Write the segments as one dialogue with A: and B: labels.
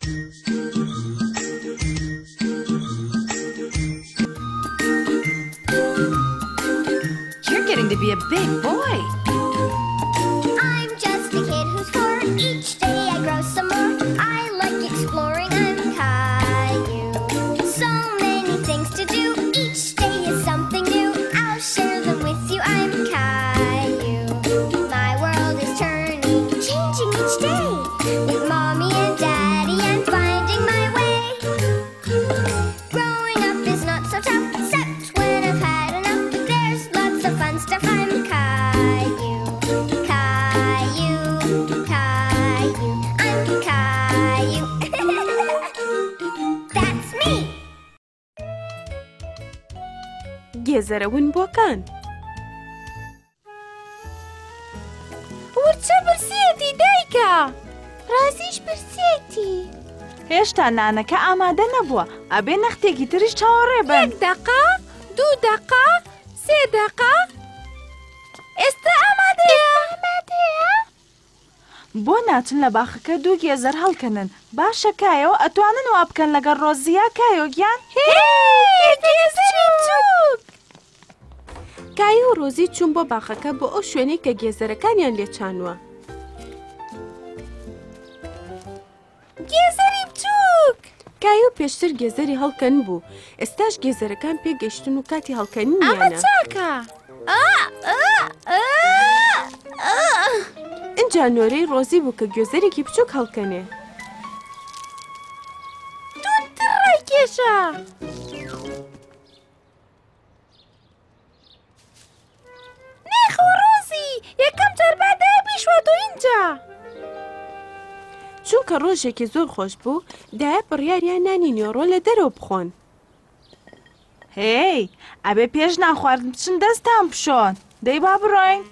A: You're getting to be a big boy.
B: I'm just a kid who's 4. Each day I grow some more. I like exploring. I'm Caillou. So many things to do. Each day is something new. I'll share them with you. I'm Caillou. My world is turning, changing each day. With Mommy and Daddy, I'm finding my way. Growing up is not so tough, except when I've had enough. There's lots of fun stuff. I'm Caillou. Caillou, Caillou, I'm Caillou. That's me.
C: گێزەرەون بۆکان ورچە برسێتی دایکە ڕازیش برسێتی
D: هێشتا نانەکە ئامادە نەبووە ئەبێ نەختێکی تریش چاوەڕێ بن
C: 1 دقە 2 دقە 3 دقە ئێستا ئامادەیە
D: بۆ ناچن لە باخەکە 2 گێزەر هەڵکەنن باشە کایەوە ئەتوانن وا بکەن لەگەڵ ڕۆزیە کایۆگیان
C: گێزەری بچووک کایە و ڕۆزی چوون بۆ باخەکە بۆ ئەو شوێنەی کە گێزەرەکانیان لێچانووە گێزەری بچووک کایە و پێشتر گێزەری هەڵکەن بوو ئێستاش گێزەرەکان پێگەیشتن و کاتی هەڵکەنینیانە ئەمە چاکە ئینجا نۆرەی ڕۆزی بوو کە گێزەرێکی بچووک هەڵکەنێ تونتر ڕایکێشە نێخۆ ڕۆزی یەکەم جار بادایە بیشواتۆ اینجا چونکە ڕۆژێکی زۆر خۆش بوو دایە بڕیاریان نانی نیۆڕۆ لە دەرەوە بخۆن
D: هێی ئەبێ پێش نان خواردن بچن دەستان بشۆن دەی با بڕۆین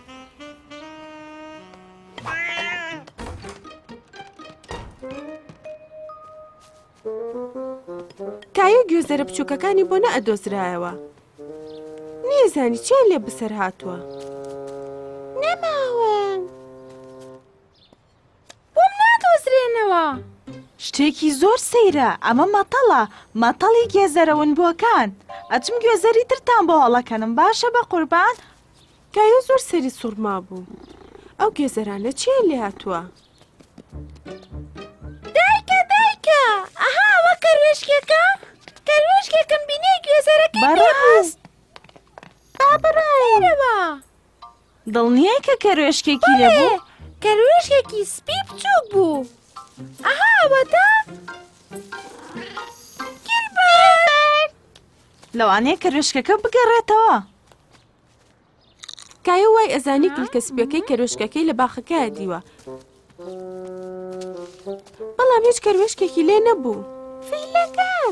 C: کایە گوێزەرە بچووکەکانی بۆ نەئەدۆزرایەوە نێزانی چیان لێ بەسەر هاتووە نەماوەن بۆم نادۆزرێنەوە
D: شتێکی زۆر سەیرە ئەمە مەتەڵە مەتەڵی گێزەرەون بۆکان ئەچم گوێزەری ترتان بۆ هەڵەکەنم باشە بە قوربان
C: کایە زۆر سەری سوورما بوو ئەو گێزەرانە چیان لێ هاتووە دایکە ئەها ئەوە کەروێشکێکە کەروێشکێکم بینێ گوێزەرەکەی
D: بەڕاست
C: با بڕایەوە
D: دڵنیای کە کەروێشکێکی لێبوو
C: کەروێشکێکی سپی بچووک بوو ئەها ئەوەتە گیلبەرت
D: لەوانەیە کەروێشکەکە بگەڕێتەوە
C: کایە وای ئەزانی کلکە سپیەکەی کەروێشکەکەی لە باخەکەیە دیوە بەڵام هیچ کەروێشکێکی لێ نەبوو فیلەکان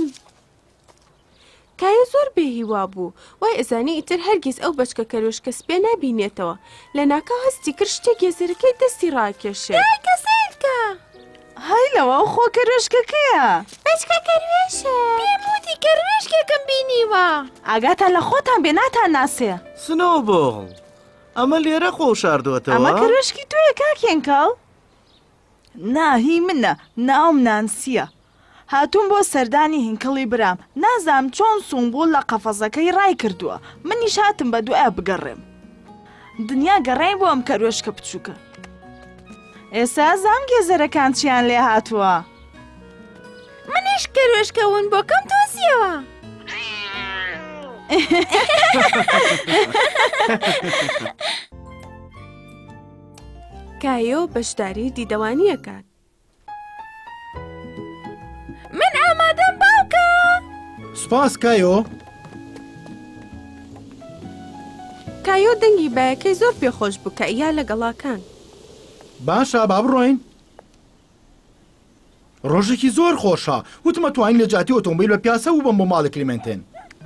C: کایە زۆر بێهیوا بوو وای ئەزانی ئیتر هەرگیز ئەو بەچکە کەروێشکە سپێ نابینێتەوە لە ناکاو هەستی کرد شتێک گێزەرەکەی دەستی ڕاکێشێ دایکە سیرکە
D: هەی لەوە ئەو خۆ کەروێشکەکەیە
C: بەچکە کەروێشە پێموتی کەروێشکێکم بینیوە
D: ئاگاتان لە خۆتان بێ ناتان ناسێ
E: سنۆبڵ ئەمە لێرە خۆ شاردووەتەوە
D: ئەمە کەروێشکی تۆیە کاکێنکەڵ ناهی منە ناوم نانسیە هاتوون بۆ سەردانی هینکڵی برام نازام چۆن سونگبوو لە قەفەزەکەی ڕای کردووە منیش هاتم بە دوای بگەڕێم دنیا گەڕای بۆ ئەم کەروێشکە بچووکە ئێستا زام گێزەرەکان چیان لێ هاتووە
C: منیش کەروێشکەون بۆکەم تۆزیەوە کایۆ بەشداری دیدەوانیە کات من ئامادەم باوکە
F: سپاس کایۆ
C: کایۆ دەنگی بایەکەی زۆر پێخۆش بوو کە ئیا لە گەڵاکان
F: باشە با بڕۆین ڕۆژێکی زۆر خۆشە وتمە توانین لە جاتی ئۆتۆمبیل بە پیاسە و بم بۆ ماڵە کلیمنتێن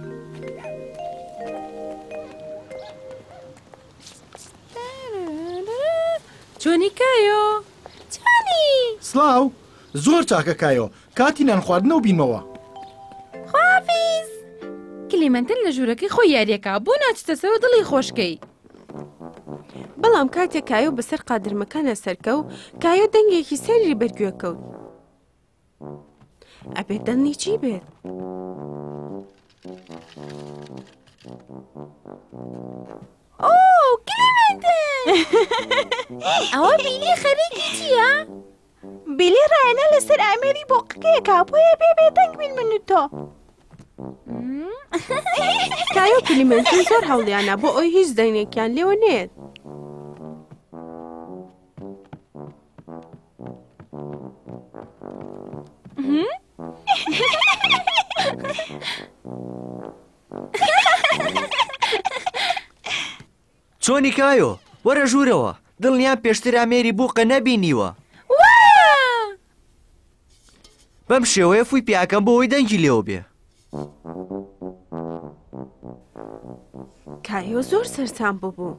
C: چۆنی کایۆ چۆنی
F: سلااو زۆر چاکە کایۆ کاتی نان خواردنەوە بینمەوە
C: خوافیز کلیمەنتن لە ژوورەکەی خۆی یاریەکە بۆ ناچتە سەر دڵی خۆشکەی بەڵام کاتێک کایۆ بەسەر قادرمەکانە سەرکە و کایۆ دەنگێکی سەری بەرگوێ کەوت ئەبێت دڵنی چی بێت؟
A: ئۆ کلێمەندن ئەوە بیلی خەریکی چییە؟
D: بیلی ڕایەنە لەسەر ئامێری بۆقەکەیەکا بۆیە بێبێدەنگ بین من و تۆ.
C: کایۆ و کلیمەنتن زۆر هەوڵیانە بۆ ئەوی هیچ دەنگێکیان لێوە نێت.
G: چۆنی کایۆ وەرە ژوورەوە دڵنیان پێشتر ئامێری بووقە نەبینیوە بەم شێوەیە فووی پیاکەم بۆ ئەوی دەنگی لێوە بێ.
C: کایۆ زۆر سەرسام بوو.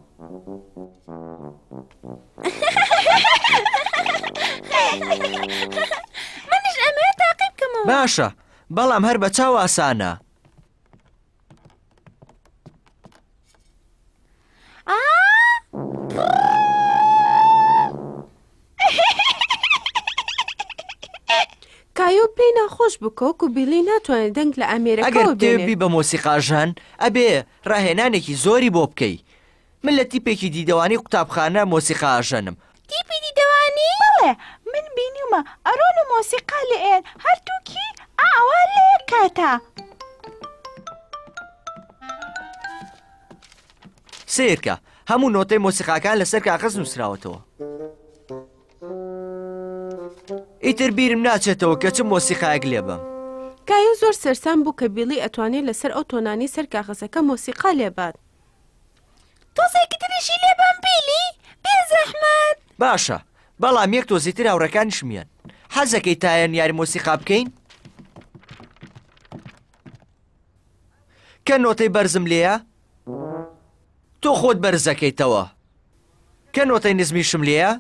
A: منیش ئەمەیە تاقی بکەمەوە.
G: باشە بەڵام هەر بە چاو ئاسانە.
C: کایۆ پێی ناخۆش بکۆک و بیلی ناتوانێت دەنگ لە ئەمێرەکەەوە
G: ئەگەر
C: بێنێت.
G: تێبی بە مۆسیقاژان ئەبێ ڕاهێنانێکی زۆری بۆ بکەی. من لە تیپێکی دیدەوانی قوتابخانە مۆسیقاژەنم.
A: تیپی دیدەوانی؟
D: بەڵێ من بینیومە ئەرۆن و مۆسیقا لە ئێن هەردووکی ئاوا لێ کاتە.
G: سیرکە هەموو نۆتەی مۆسیقاکان لەسەر کاغەز نووسراوەتەوە. ئیتر بیرم ناچێتەوە کە چ مۆسیقایەک لێ بم.
C: کایۆ زۆر سەرسام بوو کە بیلی ئەتوانێت لەسەر ئەو تۆنانی سەر کاغەزەکە مۆسیقا لێبات.
A: تۆزێکی تریشی لێ بەم بیلی؟ بێزەحمەت.
G: باشە بەڵام یەک تۆزیتر هاوڕەکانیش میان. حەزەکەی تایەن یاری مۆسیقا بکەین؟ کە نۆتەی بەرزم لێیە؟ تۆ خۆت بەرزەکەیتەوە. کە نۆتەی نزمیشم لێیە؟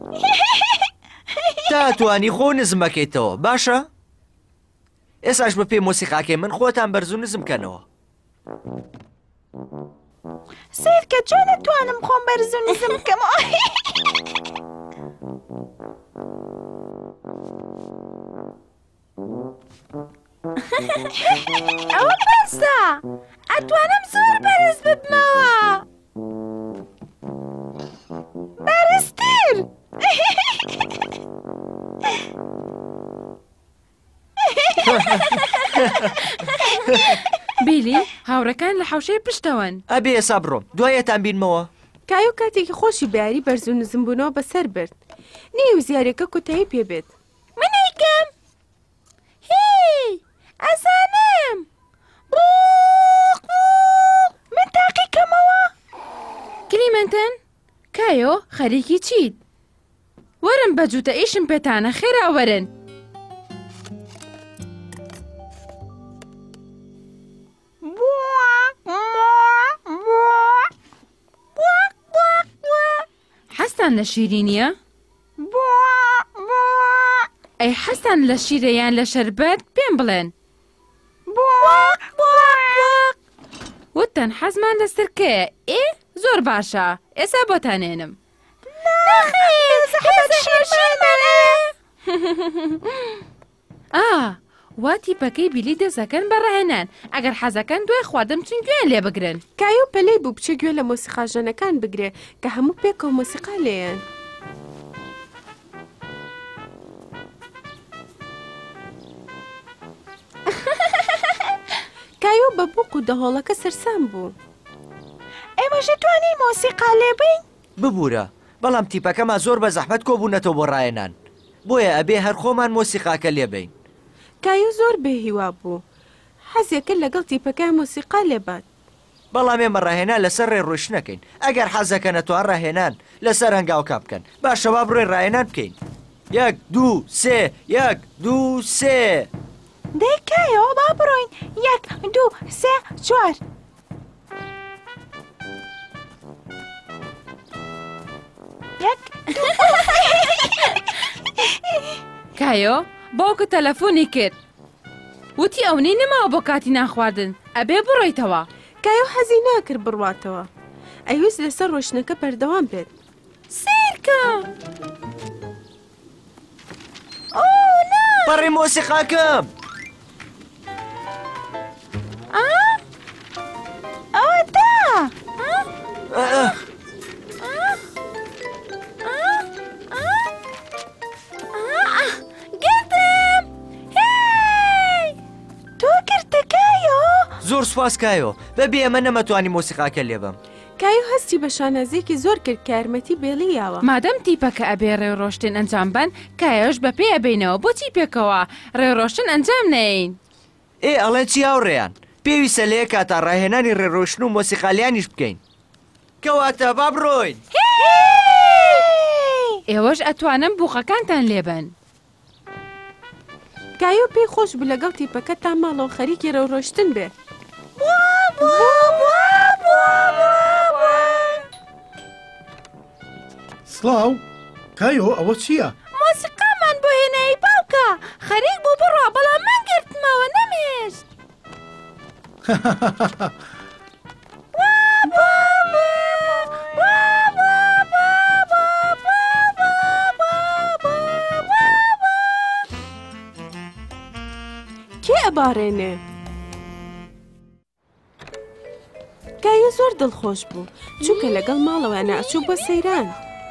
G: تاتوانی خۆ نزمەکەیتەوە باشە؟ ئێساش بە پێی مۆسیقاکەی من خۆتان بەرز و نزم بکەنەوە.
D: سیرکە چۆن نەتوانم خۆم بەرز و نزم بکەمەوە؟
A: ئەوە بەرزە. ئەتوانم زۆر بەرز ببمەوە.
D: بەرزتر.
H: بیلی هاوڕەکان لە حەوشەی پشتەوەن.
G: ئەبێ ئێسا بڕۆم دوایەتان بینمەوە.
C: کایۆ کاتێکی خۆشی بیاری بەرز و نزم بوونەوە بەسەر برد. نێو زیارەکە کوتایی پێبێت.
A: من ئەیکەم. هی ئەزانم. بووق بووق.
D: من تاقیکەمەوە.
H: کلیمەنتن کایۆ خەریکی چیت؟ وەرن بە جوتە ئیشم پێتانە خێرا وەرن. حەستان لە شیرینیە؟ ئەی حەستان لە شیرەیان لە شەربەت پێم بڵێن. وتەن حەزمان لە سرکەیە. ئێ زۆر باشە ئێستا بۆتانێنم. وا تیپەکەی بیلی دەزەکەن بەڕاهێنان ئەگەر حەزەکەن دوای خواردەم چون گوێیان لێ بگرن.
C: کایۆ پەلەی بوو بچێ گوێ لە مۆسیقاژەنەکان بگرێ کە هەموو پێکەوە مۆسیقا لێیان. کایۆ بە بووق و دەهۆڵەکە سەرسام بوو.
D: ئێمەش دەتوانین مۆسیقا لێ بین؟
G: ببوورە بەڵام تیپەکەمان زۆر بە زەحمەت کۆبوونەتەوە بۆ ڕایەنان بۆیە ئەبێ هەر خۆمان مۆسیقاکە لێبین.
C: کایۆ زۆر بێهیوا بوو. حەزێکە لەگەڵ تیپەکە مۆسیقا لێبات.
G: بەڵام ئێمە ڕاهێنان لەسەر ڕێڕۆیش نەکەین. ئەگەر حەزەکە نەتوان ڕاهێنان لەسەر هەنگاوکە بکەن. باشەوا بڕۆی ڕاهێنان بکەین. 1 2 3 1 2 3
D: دەیکایەوە با بڕۆین. 1 2 3 4
H: کایۆ باوکە تەلەفۆنی کرد. وتی ئەوەی نەماوە بۆ کاتی ناخواردن ئەبێ بڕۆیتەوە.
C: کایۆ حەزی ناکرد بڕواتەوە. ئەویست لەسەر ڕۆشنەکە بەردەوام بێت.
A: سیرکە. ئۆ نا
G: پەڕی مۆسیقاکەم.
D: ئەوە تا
A: گرتم! هی!
D: تۆ گرتەکایۆ؟
G: زۆر سوپاس کایۆ، بەبێ ئەمە نەمەتوانی مۆسیقاکە لێبم.
C: کایۆ هەستی بە شانازێکی زۆر کرد کە یارمەتی بێڵیاوە.
H: مادەم تیپەکە ئەبێ ڕێوڕۆشتن ئەنجام بن، کایۆش بە پێ ئەبینەوە بۆچی پێکەوە ڕێوڕۆشتن ئەنجام نەین.
G: ئەڵێ چی هاوڕێیان؟ پێویستە لە یەک کاتا ڕاهێنانی ڕێڕۆشتن و مۆسیقالیانیش بکەین. کەواتە با بڕۆین.
H: ئێوەش ئەتوانم بووقەکانتان لێبن.
C: کایۆ پێی خۆش بوو لەگەڵ تیپەکە تا ماڵەوە خەریکی ڕێوڕۆشتن بێ.
F: سڵاو کایۆ ئەوە چییە؟
A: مۆسیقامان بۆ هێنایی باوکە خەریک بوو بڕۆ بەڵام من گرتمەوە نەمێشت.
C: کێ ئەبارێنێ؟ کایۆ زۆر دڵخۆش بوو چونکە لەگەڵ ماڵەوەیانە ئەچوو بۆ سەیران.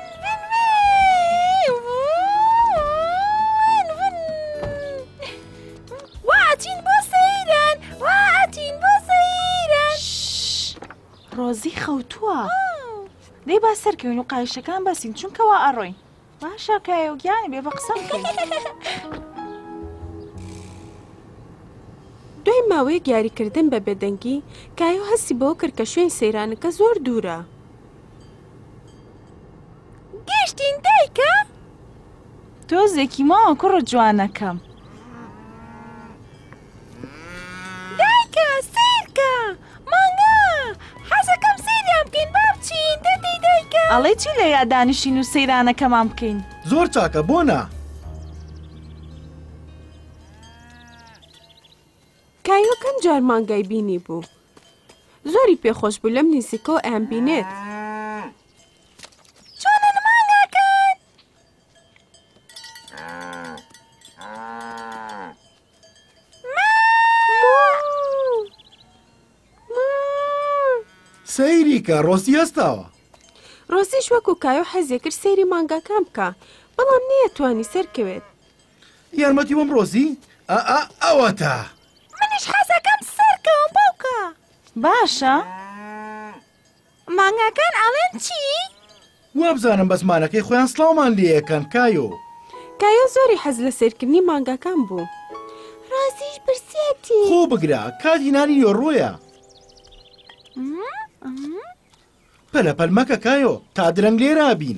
D: ڕۆزی خەوتووە دەی با سەرکەوین و قایشەکان بەسین چونکەوە ئەڕۆین. باشە کایۆ گیانی بێ بە قسە بکەین.
C: دوای ماوەیەک یاریکردن بە بێدەنگی کایۆ هەستی بەوە کرد کە شوێن سەیرانەکە زۆر دوورە.
A: گەشتین دایکە؟
D: تۆزێکی ماوە کوڕە جوانەکەم.
A: دایکە سیرکە مانگا حەزەکەم سیریان بکەین با بچین دەدەی دایکە.
D: ئەڵێ چی لە یاددانیشین و سەیرانەکەمان بکەین؟
F: زۆر چاکە بۆ نا.
C: کایۆ کەم جار مانگای بینی بوو. زۆری پێخۆش بوو لەم نزیکەوە ئەم بینێت.
A: چۆنن مانگاکەن؟
F: سەیری کە ڕۆستی هەستاوە.
C: ڕۆستیش وەکو کایۆ حەزێ کرد سەیری مانگاکان بکە بەڵام نەیەتوانی سەرکەوێت.
F: یارمەتی وەم ڕۆزی؟ ئەوە تا.
A: منیش حەزەکەم سەرکەوم باوکە.
D: باشە؟
A: مانگاکان ئەڵێن چی؟
F: وابزانم بەزمانەکەی خۆیان سڵاومان لێیەکەن کایۆ.
C: کایۆ زۆری حەز لە سەرکردنی مانگاکان بوو.
A: ڕۆزیش برسێتی.
F: خۆ بگرە کاتی نانی یۆڕۆیە. پەلەپەل مەکە کایۆ تا درەنگ لێرا بین.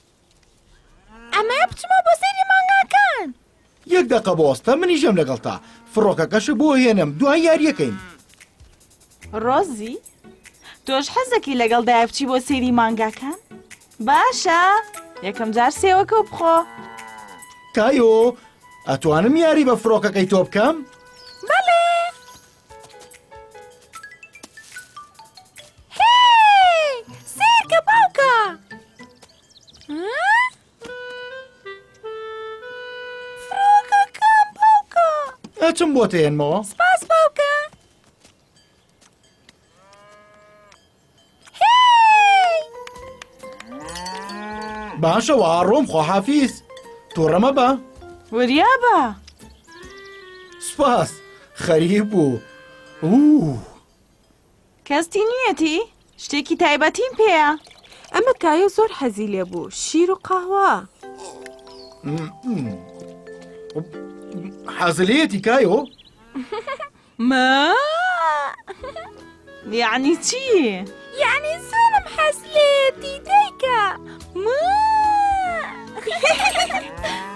A: ئەمە بچمە بۆ سەیری مانگاکان.
F: یەک دەقە بۆستە منیشەم لەگەڵ تا فڕۆکەکەش بۆ هێنم دوای یاریەکەین.
D: ڕۆزی تۆش حەزەکی لەگەڵ دایە بچی بۆ سەیری مانگاکان؟ باشە یەکەم جار سێوەکە بخۆ.
F: کایۆ ئەتوانم یاری بە فڕۆکەکەی تۆ بکەم؟
A: بەڵێ. هی سیرکە باوکە. فڕۆکەکەم باوکە.
F: ئەچم بۆ تێنمەوە.
A: سپاس باوکە.
F: باشەوە ئاڕۆم خۆحافیز تووڕەمە بە
D: وریا بە
F: سوپاس خەریب بوو.
D: کەستی نیەتی شتێکی تایبەتیم پێیە.
C: ئەمە کایۆ زۆر حەزی لێ بوو شیر و قاوە.
F: حەزلەیەتی کایۆ؟
D: ما یعنی چی؟
A: یعنی زۆرم حەز لێتی دایکە.